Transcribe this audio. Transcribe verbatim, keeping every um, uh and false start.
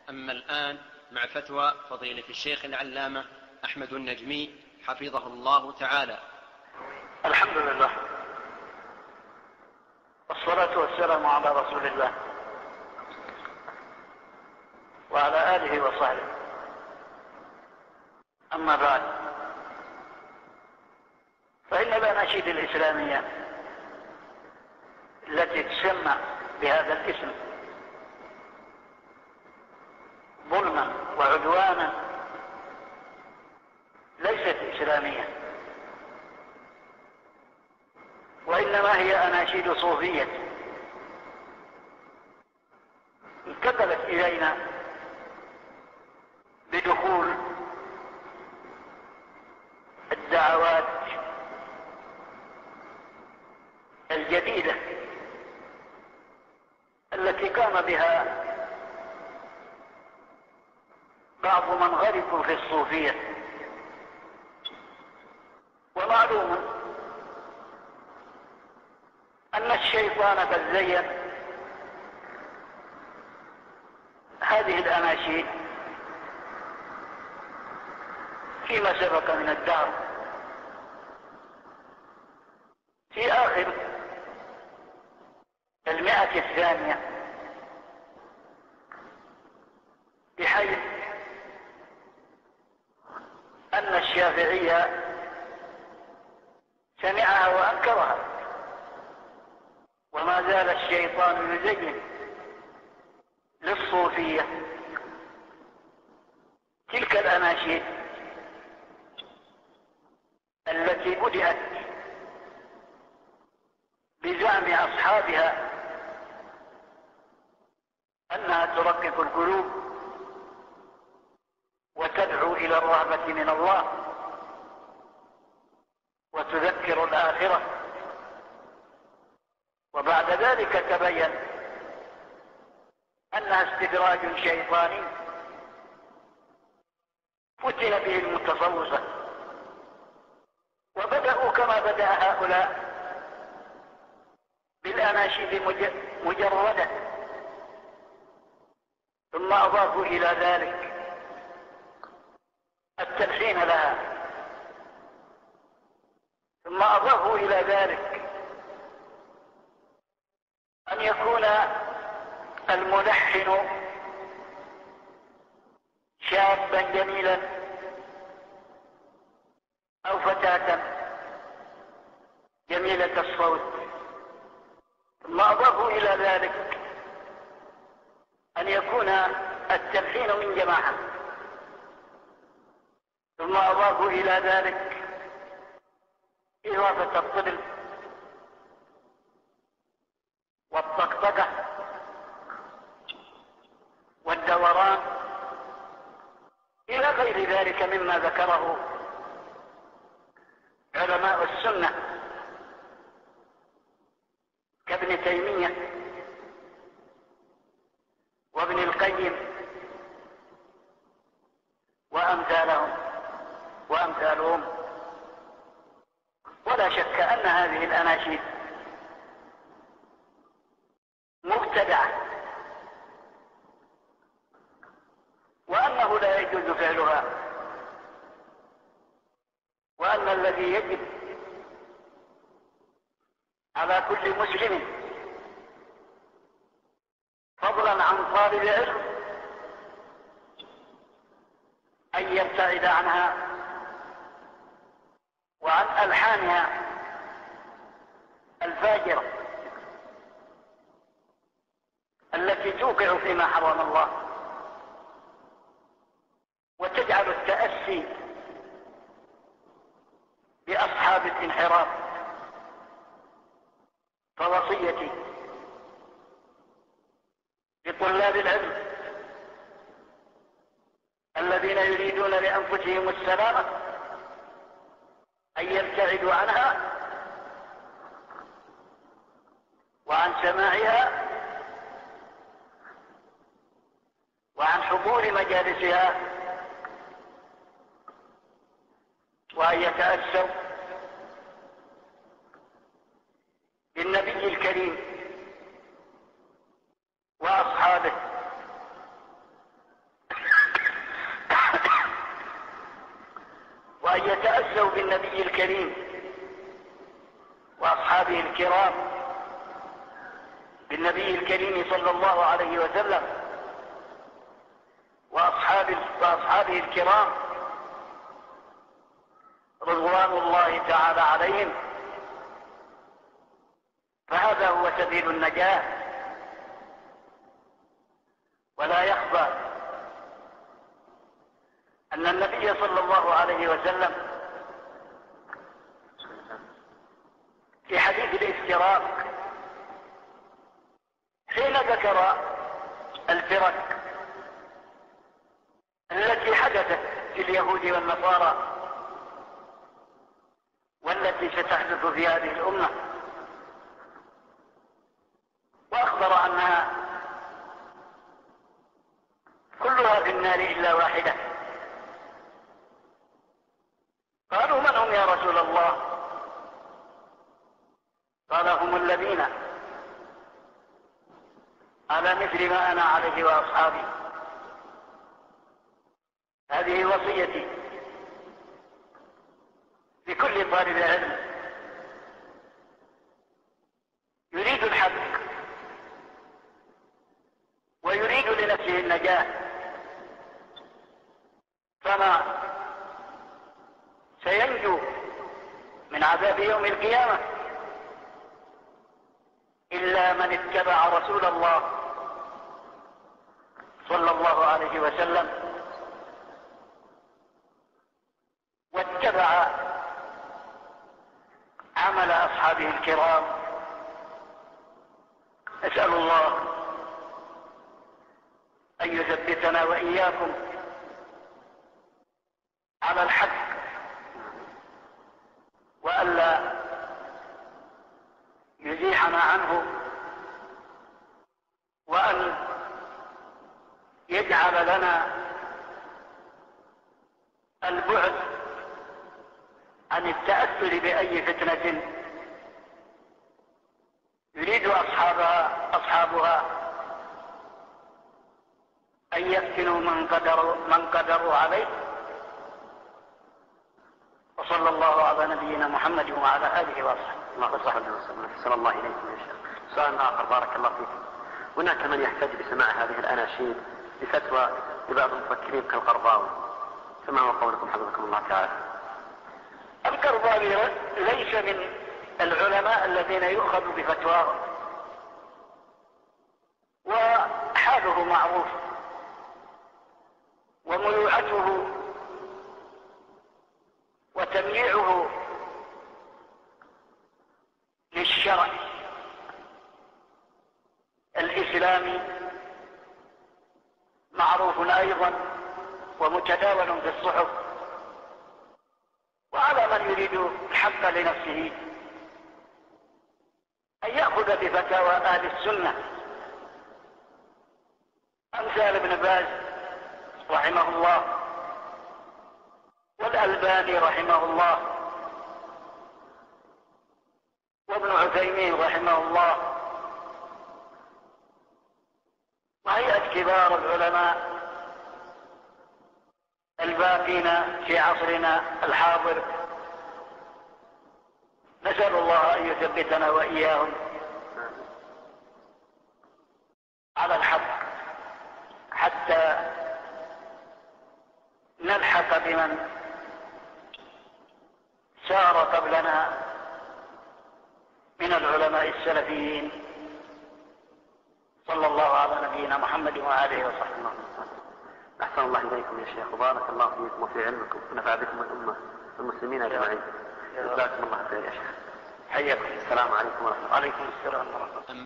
أما الآن مع فتوى فضيلة الشيخ العلامة أحمد النجمي حفظه الله تعالى. الحمد لله والصلاة والسلام على رسول الله وعلى آله وصحبه. أما بعد، فإن الأناشيد الإسلامية التي تسمى بهذا الاسم ظلما وعدوانا ليست إسلامية، وإنما هي أناشيد صوفية انتقلت إلينا بدخول الدعوات الجديدة التي قام بها بعض من غرقوا في الصوفية. ومعلوم أن الشيطان قد زين هذه الأناشيد فيما سبق من الدهر. في آخر المئة الثانية، بحيث أن الشافعية سمعها وأنكرها، وما زال الشيطان يزين للصوفية تلك الأناشيد التي بدأت بزعم أصحابها أنها ترقق القلوب وتدعو إلى الرهبة من الله وتذكر الآخرة. وبعد ذلك تبين أنها استدراج شيطاني فتن به المتصوفة، وبدأوا كما بدأ هؤلاء بالأناشيد مجردة، ثم أضافوا إلى ذلك التلحين لها، ثم أضافوا إلى ذلك أن يكون الملحن شابا جميلا أو فتاة جميلة الصوت، ثم أضافوا إلى ذلك أن يكون التلحين من جماعة، ثم أضافوا إلى ذلك إضافة الطبل والطقطقة والدوران إلى غير ذلك مما ذكره علماء السنة كابن تيمية وابن القيم وأمثالهم وأمثالهم. ولا شك أن هذه الأناشيد مبتدعة، وأنه لا يجوز فعلها، وأن الذي يجب على كل مسلم فضلا عن طالب العلم أن يبتعد عنها وعن ألحانها الفاجرة التي توقع فيما حرم الله وتجعل التأسي بأصحاب الانحراف. فوصيتي لطلاب العلم الذين يريدون لأنفسهم السلامة أن يبتعدوا عنها وعن سماعها وعن حضور مجالسها، وأن يتأسوا بالنبي الكريم وأصحابه وأن يتأسوا بالنبي الكريم وأصحابه الكرام، بالنبي الكريم صلى الله عليه وسلم وأصحابه, وأصحابه الكرام رضوان الله تعالى عليهم، فهذا هو سبيل النجاة. ولا يخفى أن النبي صلى الله عليه وسلم في حديث الافتراق حين ذكر الفرق التي حدثت في اليهود والنصارى والتي ستحدث في هذه الأمة، وأخبر أنها كلها في النار إلا واحدة. قالوا من هم يا رسول الله؟ قال هم الذين على مثل ما أنا عليه وأصحابي. هذه وصيتي لكل طالب علم يريد الحق ويريد لنفسه النجاة، فما سينجو من عذاب يوم القيامة إلا من اتبع رسول الله صلى الله عليه وسلم واتبع عمل أصحابه الكرام. أسأل الله أن يثبتنا وإياكم على الحق وألا يزيحنا عنه، وأن يجعل لنا البعد عن التأثر بأي فتنة يريد أصحابها أصحابها أن يفتنوا من قدروا من قدروا عليه. وصلى الله على نبينا محمد وعلى آله وصحبه. الله وصحبه وسلم. أحسن الله إليكم يا شيخ. سؤال آخر بارك الله فيكم. هناك من يحتاج بسماع هذه الأناشيد بفتوى لبعض المفكرين كالقرضاوي، فما هو قولكم حفظكم الله تعالى؟ القرضاوي ليس من العلماء الذين يؤخذ بفتواهم، وحاله معروف وميوعته وتمييعه للشرع الإسلامي معروف أيضا ومتداول في الصحف. وعلى من يريد الحق لنفسه أن يأخذ بفتاوى أهل السنة أمثال ابن باز رحمه الله والألباني رحمه الله وابن عثيمين رحمه الله وهيئة كبار العلماء الباقين في عصرنا الحاضر. نسأل الله أن يثبتنا وإياهم على الحق حتى نلحق بمن سار قبلنا من العلماء السلفيين. صلى الله على نبينا محمد وآله وصحبه. أحسن الله إليكم يا شيخ، وبارك الله فيكم وفي علمكم ونفع بكم الأمة المسلمين أجمعين. جزاكم الله خير يا شيخ. حياكم. السلام عليكم ورحمة الله. وعليكم السلام ورحمة الله.